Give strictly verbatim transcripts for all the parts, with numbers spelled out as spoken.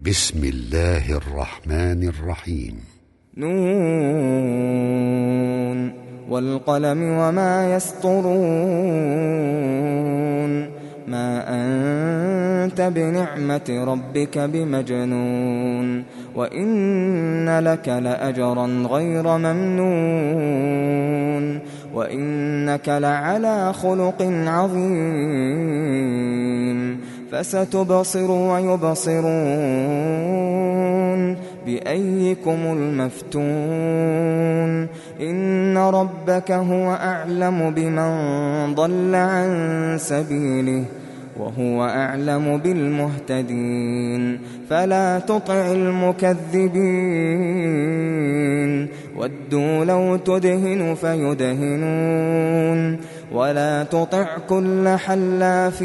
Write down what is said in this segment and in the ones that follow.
بسم الله الرحمن الرحيم. نون والقلم وما يسطرون ما أنت بنعمة ربك بمجنون وإن لك لأجرا غير ممنون وإنك لعلى خلق عظيم فستبصر ويبصرون بأيكم المفتون إن ربك هو أعلم بمن ضل عن سبيله وهو أعلم بالمهتدين فلا تطع المكذبين ودوا لو تدهن فيدهنون ولا تطع كل حلاف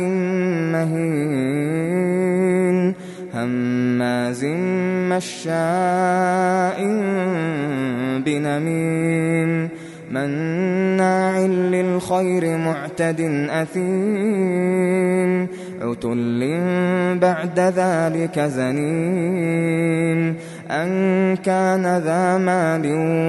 مهين هماز مشاء بنميم مناع للخير معتد أثيم عتل بعد ذلك زنيم أن كان ذا مال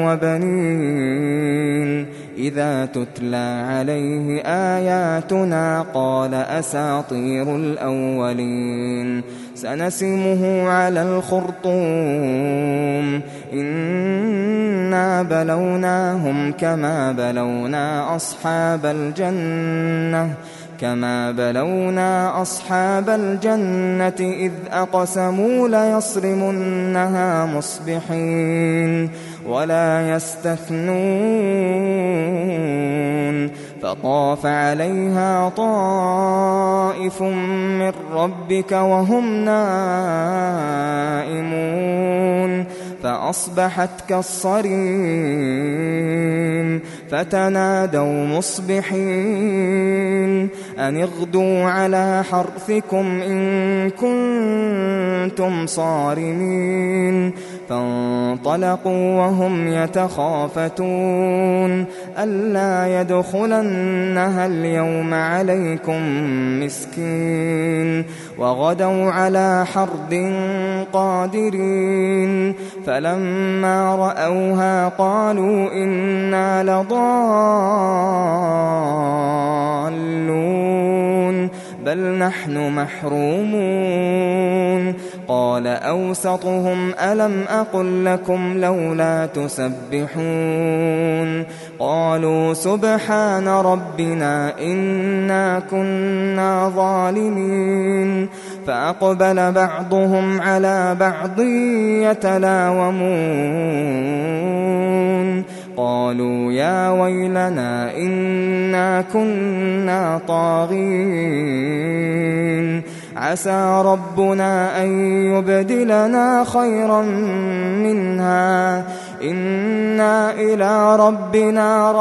وبنين إذا تتلى عليه آياتنا قال أساطير الأولين سنسمه على الخرطوم إنا بلوناهم كما بلونا أصحاب الجنة كما بلونا أصحاب الجنة إذ أقسموا ليصرمنها مصبحين ولا يستثنون فطاف عليها طائف من ربك وهم نائمون فأصبحت كالصريم فتنادوا مصبحين أن اغدوا على حرثكم إن كنتم صارمين فانطلقوا وهم يتخافتون ألا يدخلنها اليوم عليكم مسكين وغدوا على حرد قادرين فلما رأوها قالوا إنا لضالون بل نحن محرومون قال أوسطهم ألم أقل لكم لولا تسبحون قالوا سبحان ربنا إنا كنا ظالمين فأقبل بعضهم على بعض يتلاومون قالوا يا ويلنا إنا كنا طاغين عسى ربنا أن يبدلنا خيرا منها إنا إلى ربنا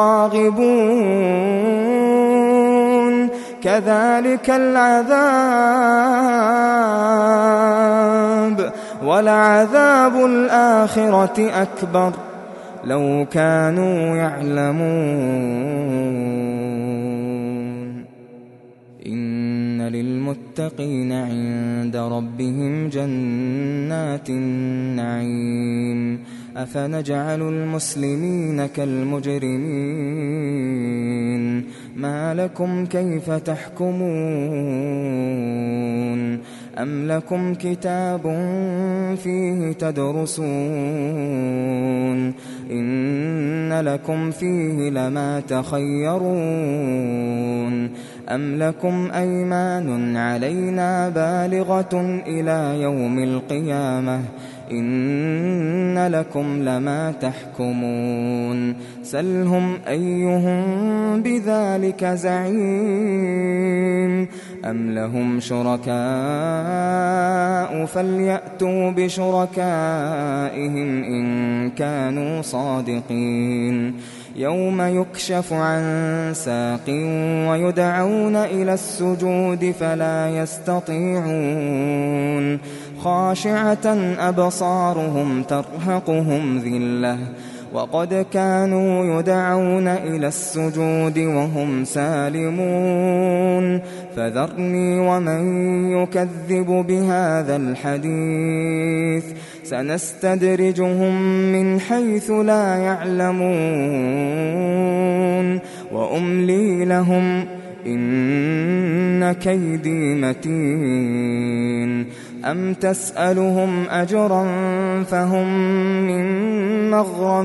راغبون كذلك العذاب ولعذاب الآخرة أكبر لو كانوا يعلمون إن للمتقين عند ربهم جنات النعيم أفنجعل المسلمين كالمجرمين ما لكم كيف تحكمون أم لكم كتاب فيه تدرسون إن لكم فيه لما تخيرون أم لكم أيمان علينا بالغة إلى يوم القيامة إن لكم لما تحكمون سلهم أيهم بذلك زعيم أم لهم شركاء فليأتوا بشركائهم إن كانوا صادقين يوم يكشف عن ساق ويدعون إلى السجود فلا يستطيعون خاشعة أبصارهم ترهقهم ذلة وقد كانوا يدعون إلى السجود وهم سالمون فذرني ومن يكذب بهذا الحديث سنستدرجهم من حيث لا يعلمون وأملي لهم إن كيدي متين أم تسألهم أجرا فهم من مغرم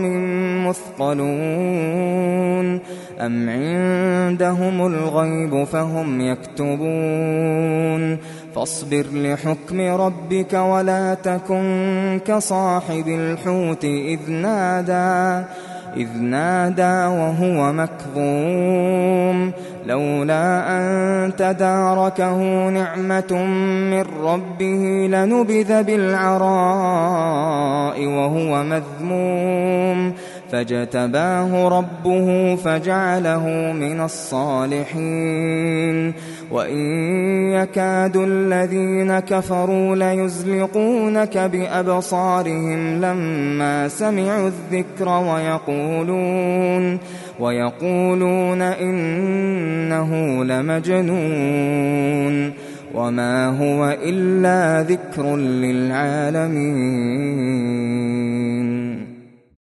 مثقلون أم عندهم الغيب فهم يكتبون فاصبر لحكم ربك ولا تكن كصاحب الحوت إذ نادى إذ نادى وهو مكظوم لولا أن تداركه نعمة من ربه لنبذ بالعراء وهو مذموم فاجتباه ربه فجعله من الصالحين وإن يكاد الذين كفروا ليزلقونك بأبصارهم لما سمعوا الذكر ويقولون ويقولون إنه لمجنون وما هو إلا ذكر للعالمين.